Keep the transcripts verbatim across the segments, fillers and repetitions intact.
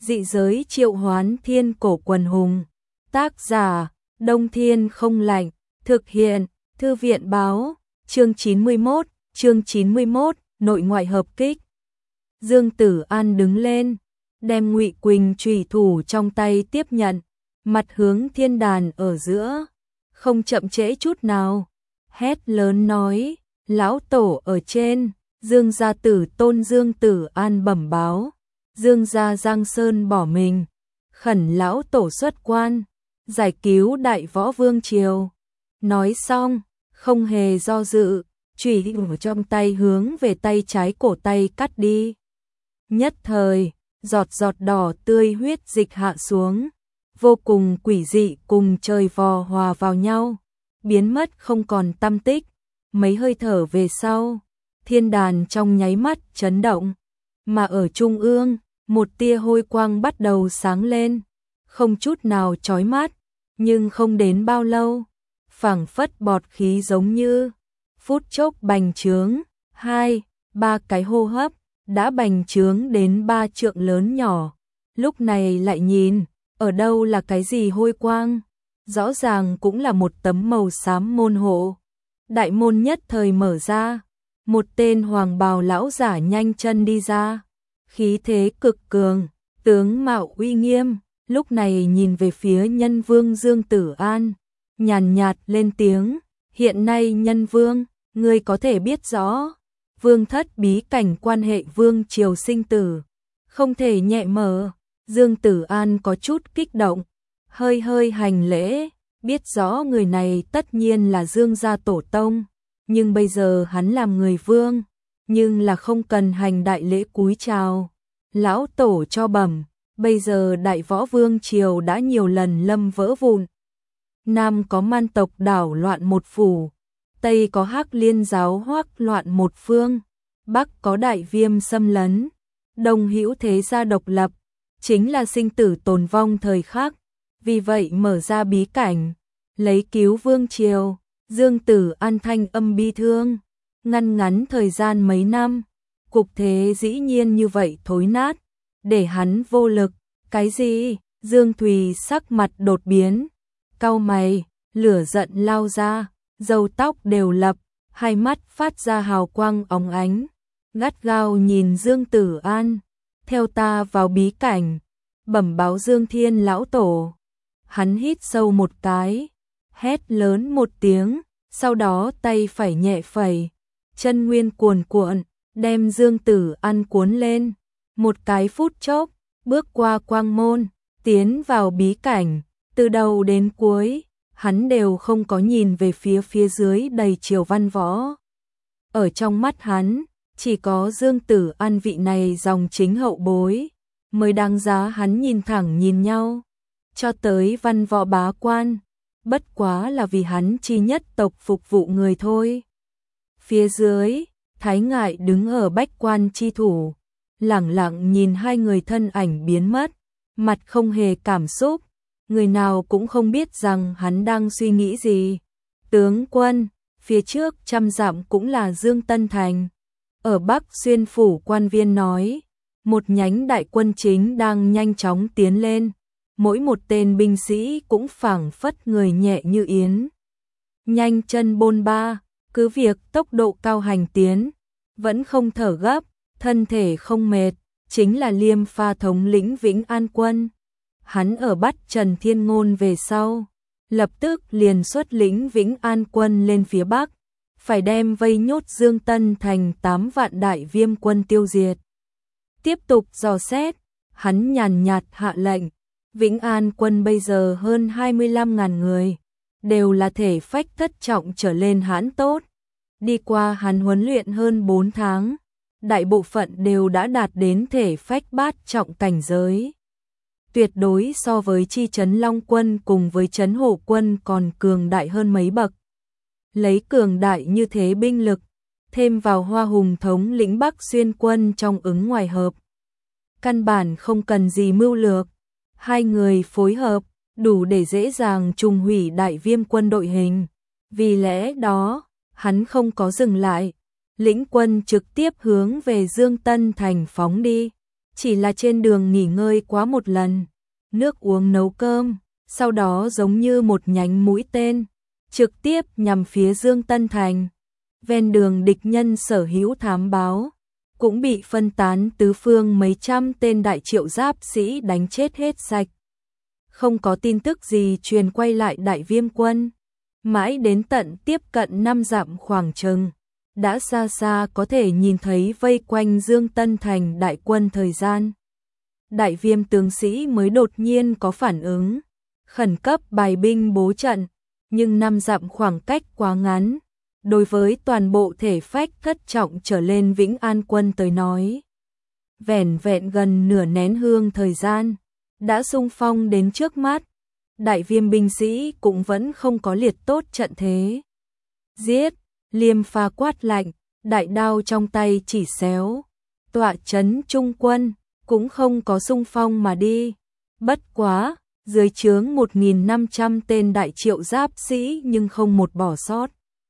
Dị giới triệu hoán thiên cổ quần hùng. Tác giả, Đông Thiên Không Lạnh. Thực hiện, Thư viện báo. Chương chín mươi mốt, chương chín mươi mốt, nội ngoại hợp kích. Dương Tử An đứng lên, đem Ngụy Quỳnh chùy thủ trong tay tiếp nhận, mặt hướng thiên đàn ở giữa, không chậm trễ chút nào, hét lớn nói: "Lão tổ ở trên." Dương gia tử tôn Dương Tử An bẩm báo: Dương gia Giang Sơn bỏ mình, khẩn lão tổ xuất quan, giải cứu đại võ vương triều. Nói xong, không hề do dự, chùy ở trong tay hướng về tay trái cổ tay cắt đi. Nhất thời, giọt giọt đỏ tươi huyết dịch hạ xuống, vô cùng quỷ dị cùng trời vò hòa vào nhau, biến mất không còn tăm tích. Mấy hơi thở về sau, thiên đàn trong nháy mắt chấn động, mà ở trung ương, một tia hôi quang bắt đầu sáng lên, không chút nào chói mắt, nhưng không đến bao lâu, phảng phất bọt khí giống như phút chốc bành trướng, hai, ba cái hô hấp đã bành trướng đến ba trượng lớn nhỏ. Lúc này lại nhìn, ở đâu là cái gì hôi quang, rõ ràng cũng là một tấm màu xám môn hộ. Đại môn nhất thời mở ra, một tên hoàng bào lão giả nhanh chân đi ra, khí thế cực cường, tướng mạo uy nghiêm, lúc này nhìn về phía Nhân Vương Dương Tử An, nhàn nhạt lên tiếng: "Hiện nay Nhân Vương, ngươi có thể biết rõ vương thất bí cảnh quan hệ vương triều sinh tử, không thể nhẹ mở." Dương Tử An có chút kích động, hơi hơi hành lễ, biết rõ người này tất nhiên là Dương gia tổ tông, nhưng bây giờ hắn làm người vương, nhưng là không cần hành đại lễ cúi chào. Lão tổ cho bẩm, bây giờ đại võ vương triều đã nhiều lần lâm vỡ vụn. Nam có man tộc đảo loạn một phủ, Tây có Hắc Liên giáo hoắc loạn một phương, Bắc có đại viêm xâm lấn, Đông hữu thế gia độc lập, chính là sinh tử tồn vong thời khắc. Vì vậy mở ra bí cảnh, lấy cứu vương triều. Dương Tử An thanh âm bi thương, ngăn ngắn thời gian mấy năm, cục thế dĩ nhiên như vậy thối nát, để hắn vô lực. Cái gì? Dương Thùy sắc mặt đột biến, cau mày, lửa giận lao ra, râu tóc đều lập, hai mắt phát ra hào quang óng ánh, gắt gao nhìn Dương Tử An. "Theo ta vào bí cảnh." Bẩm báo Dương Thiên lão tổ. Hắn hít sâu một cái, hét lớn một tiếng, sau đó tay phải nhẹ phẩy, chân nguyên cuồn cuộn, đem Dương Tử An cuốn lên. Một cái phút chốc, bước qua quang môn, tiến vào bí cảnh, từ đầu đến cuối, hắn đều không có nhìn về phía phía dưới đầy triều văn võ. Ở trong mắt hắn, chỉ có Dương Tử An vị này dòng chính hậu bối, mới đáng giá hắn nhìn thẳng nhìn nhau. Cho tới văn võ bá quan, bất quá là vì hắn chi nhất tộc phục vụ người thôi. Phía dưới, Thái Ngại đứng ở bách quan chi thủ, lẳng lặng nhìn hai người thân ảnh biến mất, mặt không hề cảm xúc, người nào cũng không biết rằng hắn đang suy nghĩ gì. "Tướng quân, phía trước trăm dặm cũng là Dương Tân Thành." Ở Bắc Xuyên phủ quan viên nói, một nhánh đại quân chính đang nhanh chóng tiến lên, mỗi một tên binh sĩ cũng phảng phất người nhẹ như yến, nhanh chân bôn ba, cứ việc tốc độ cao hành tiến, vẫn không thở gấp, thân thể không mệt, chính là Liêm Pha thống lĩnh Vĩnh An quân. Hắn ở bắt Trần Thiên Ngôn về sau, lập tức liền xuất lĩnh Vĩnh An quân lên phía Bắc, phải đem vây nhốt Dương Tân Thành tám vạn đại viêm quân tiêu diệt. Tiếp tục dò xét, hắn nhàn nhạt hạ lệnh, Vĩnh An quân bây giờ hơn hai mươi lăm ngàn người, đều là thể phách thất trọng trở lên hãn tốt. Đi qua hắn huấn luyện hơn bốn tháng, đại bộ phận đều đã đạt đến thể phách bát trọng cảnh giới. Tuyệt đối so với chi trấn Long quân cùng với trấn Hổ quân còn cường đại hơn mấy bậc. Lấy cường đại như thế binh lực, thêm vào Hoa Hùng thống lĩnh Bắc Xuyên quân trong ứng ngoài hợp, căn bản không cần gì mưu lược, hai người phối hợp đủ để dễ dàng trùng hủy đại viêm quân đội hình. Vì lẽ đó, hắn không có dừng lại, lĩnh quân trực tiếp hướng về Dương Tân Thành phóng đi. chỉ là trên đường nghỉ ngơi quá một lần, nước uống nấu cơm, sau đó giống như một nhánh mũi tên, trực tiếp nhằm phía Dương Tân Thành. Ven đường địch nhân sở hữu thám báo, cũng bị phân tán tứ phương mấy trăm tên đại triệu giáp sĩ đánh chết hết sạch. Không có tin tức gì truyền quay lại Đại Viêm quân, mãi đến tận tiếp cận năm dặm khoảng chừng, đã xa xa có thể nhìn thấy vây quanh Dương Tân Thành đại quân thời gian. Đại Viêm tướng sĩ mới đột nhiên có phản ứng, khẩn cấp bài binh bố trận, nhưng năm dặm khoảng cách quá ngắn, đối với toàn bộ thể phách thất trọng trở lên Vĩnh An quân tới nói. Vẻn vẹn gần nửa nén hương thời gian, đã xung phong đến trước mắt, Đại Viêm binh sĩ cũng vẫn không có liệt tốt trận thế. Giết, Liêm Pha quát lạnh, đại đao trong tay chỉ xéo, tọa chấn trung quân, cũng không có xung phong mà đi. Bất quá, dưới trướng một nghìn năm trăm tên đại triệu giáp sĩ nhưng không một bỏ sót.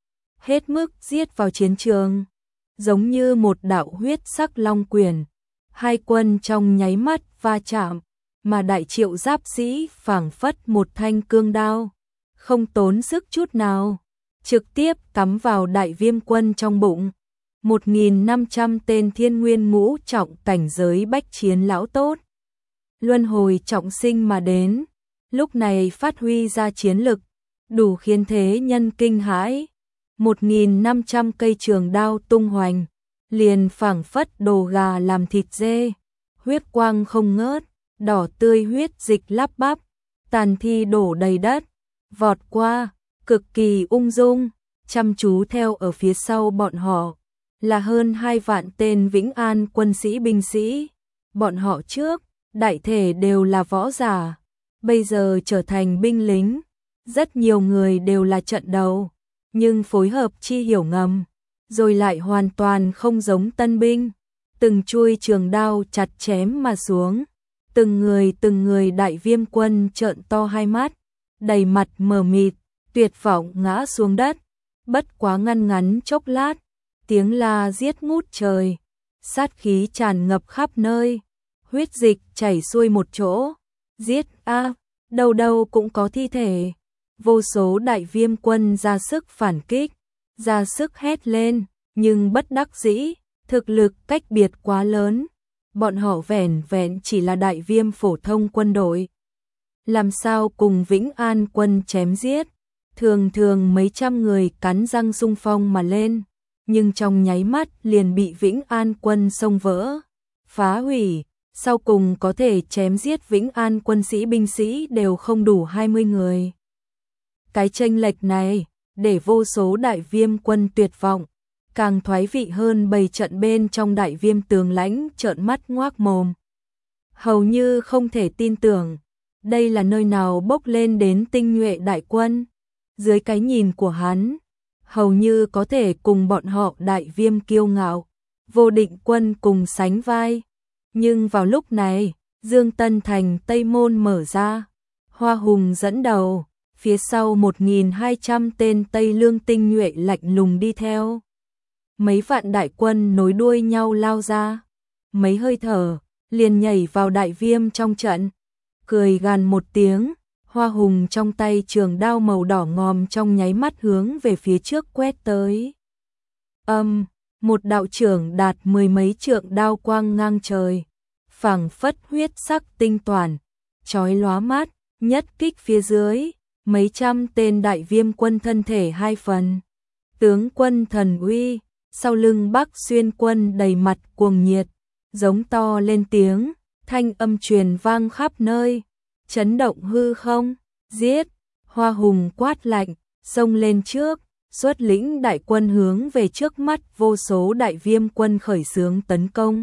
Hết mức giết vào chiến trường, giống như một đạo huyết sắc long quyền, hai quân trong nháy mắt va chạm, mà đại triệu giáp sĩ phảng phất một thanh cương đao, không tốn sức chút nào, trực tiếp cắm vào Đại Viêm quân trong bụng. một nghìn năm trăm tên thiên nguyên ngũ trọng cảnh giới bách chiến lão tốt, luân hồi trọng sinh mà đến, lúc này phát huy ra chiến lực, đủ khiến thế nhân kinh hãi. một nghìn năm trăm cây trường đao tung hoành, liền phảng phất đồ gà làm thịt dê, huyết quang không ngớt, đỏ tươi huyết dịch lắp bắp, tàn thi đổ đầy đất, vọt qua, cực kỳ ung dung, chăm chú theo ở phía sau bọn họ, là hơn hai vạn tên Vĩnh An quân sĩ binh sĩ. Bọn họ trước, đại thể đều là võ giả, bây giờ trở thành binh lính, rất nhiều người đều là trận đầu, nhưng phối hợp chi hiểu ngầm, rồi lại hoàn toàn không giống tân binh, từng chuôi trường đao chặt chém mà xuống, từng người từng người Đại Viêm quân trợn to hai mắt, đầy mặt mờ mịt, tuyệt vọng ngã xuống đất. Bất quá ngăn ngắn chốc lát, tiếng la giết ngút trời, sát khí tràn ngập khắp nơi, huyết dịch chảy xuôi một chỗ, giết a, à, đâu đâu cũng có thi thể. Vô số Đại Viêm quân ra sức phản kích, ra sức hét lên, nhưng bất đắc dĩ, thực lực cách biệt quá lớn, bọn họ vẻn vẹn chỉ là Đại Viêm phổ thông quân đội, làm sao cùng Vĩnh An quân chém giết. Thường thường mấy trăm người cắn răng xung phong mà lên, nhưng trong nháy mắt liền bị Vĩnh An quân xông vỡ, phá hủy, sau cùng có thể chém giết Vĩnh An quân sĩ binh sĩ đều không đủ hai mươi người. Cái chênh lệch này, để vô số Đại Viêm quân tuyệt vọng, càng thoái vị hơn bầy trận bên trong Đại Viêm tướng lãnh trợn mắt ngoác mồm. Hầu như không thể tin tưởng, đây là nơi nào bốc lên đến tinh nhuệ đại quân. Dưới cái nhìn của hắn, hầu như có thể cùng bọn họ Đại Viêm kiêu ngạo, vô định quân cùng sánh vai. Nhưng vào lúc này, Dương Tân Thành Tây Môn mở ra, Hoa Hùng dẫn đầu, phía sau một nghìn hai trăm tên Tây Lương tinh nhuệ lạnh lùng đi theo. Mấy vạn đại quân nối đuôi nhau lao ra, mấy hơi thở, liền nhảy vào Đại Viêm trong trận, cười gằn một tiếng. Hoa Hùng trong tay trường đao màu đỏ ngòm trong nháy mắt hướng về phía trước quét tới. Âm, um, một đạo trưởng đạt mười mấy trượng đao quang ngang trời, phảng phất huyết sắc tinh toàn, chói lóa mắt, nhất kích phía dưới, mấy trăm tên Đại Viêm quân thân thể hai phần. Tướng quân thần uy, sau lưng Bắc Xuyên quân đầy mặt cuồng nhiệt, giống to lên tiếng, thanh âm truyền vang khắp nơi. Chấn động hư không, giết, Hoa Hùng quát lạnh, xông lên trước, xuất lĩnh đại quân hướng về trước mắt vô số Đại Viêm quân khởi xướng tấn công.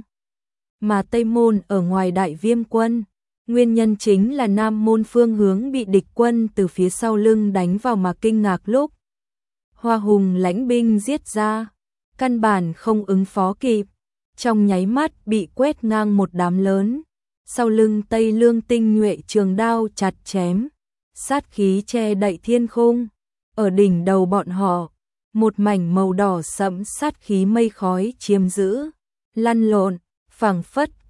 Mà Tây Môn ở ngoài Đại Viêm quân, nguyên nhân chính là Nam Môn phương hướng bị địch quân từ phía sau lưng đánh vào mà kinh ngạc lúc Hoa Hùng lãnh binh giết ra, căn bản không ứng phó kịp, trong nháy mắt bị quét ngang một đám lớn. Sau lưng Tây Lương tinh nhuệ trường đao chặt chém, sát khí che đậy thiên khung, ở đỉnh đầu bọn họ, một mảnh màu đỏ sẫm sát khí mây khói chiếm giữ, lăn lộn, phảng phất có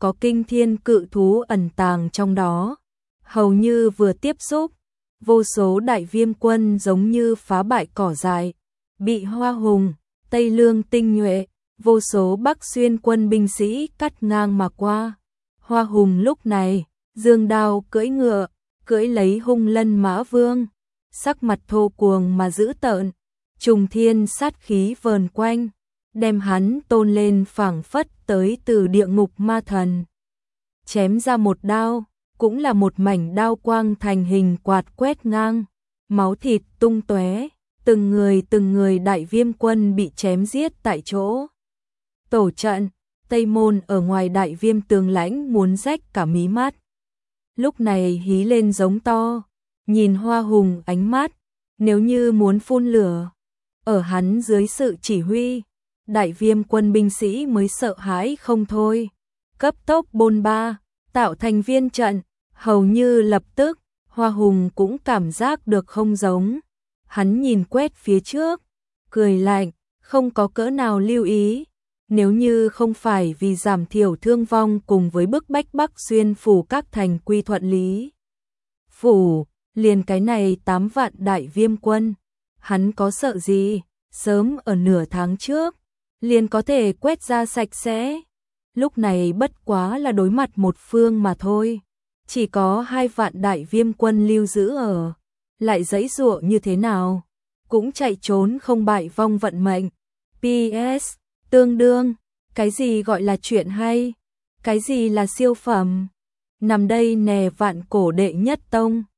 có kinh thiên cự thú ẩn tàng trong đó. Hầu như vừa tiếp xúc, vô số đại viêm quân giống như phá bại cỏ dại, bị Hoa Hùng, Tây Lương tinh nhuệ, vô số Bắc Xuyên quân binh sĩ cắt ngang mà qua. Hoa Hùng lúc này, dương đao cưỡi ngựa, cưỡi lấy Hung Lân Mã Vương, sắc mặt thô cuồng mà dữ tợn, trùng thiên sát khí vờn quanh, đem hắn tôn lên phảng phất tới từ địa ngục ma thần. Chém ra một đao, cũng là một mảnh đao quang thành hình quạt quét ngang, máu thịt tung tóe, từng người từng người đại viêm quân bị chém giết tại chỗ. Tổ trận, Tây Môn ở ngoài đại viêm tường lãnh muốn rách cả mí mắt. Lúc này hí lên giống to, nhìn Hoa Hùng ánh mắt, nếu như muốn phun lửa. Ở hắn dưới sự chỉ huy, đại viêm quân binh sĩ mới sợ hãi không thôi. Cấp tốc bôn ba, tạo thành viên trận, hầu như lập tức, Hoa Hùng cũng cảm giác được không giống. Hắn nhìn quét phía trước, cười lạnh, không có cỡ nào lưu ý. Nếu như không phải vì giảm thiểu thương vong cùng với bức bách Bắc Xuyên phủ các thành quy thuận lý phủ, liền cái này tám vạn đại viêm quân, hắn có sợ gì, sớm ở nửa tháng trước, liền có thể quét ra sạch sẽ. Lúc này bất quá là đối mặt một phương mà thôi, chỉ có hai vạn đại viêm quân lưu giữ ở, lại giãy giụa như thế nào, cũng chạy trốn không bại vong vận mệnh. pê ét Tương đương, cái gì gọi là chuyện hay, cái gì là siêu phẩm, nằm đây nè vạn cổ đệ nhất tông.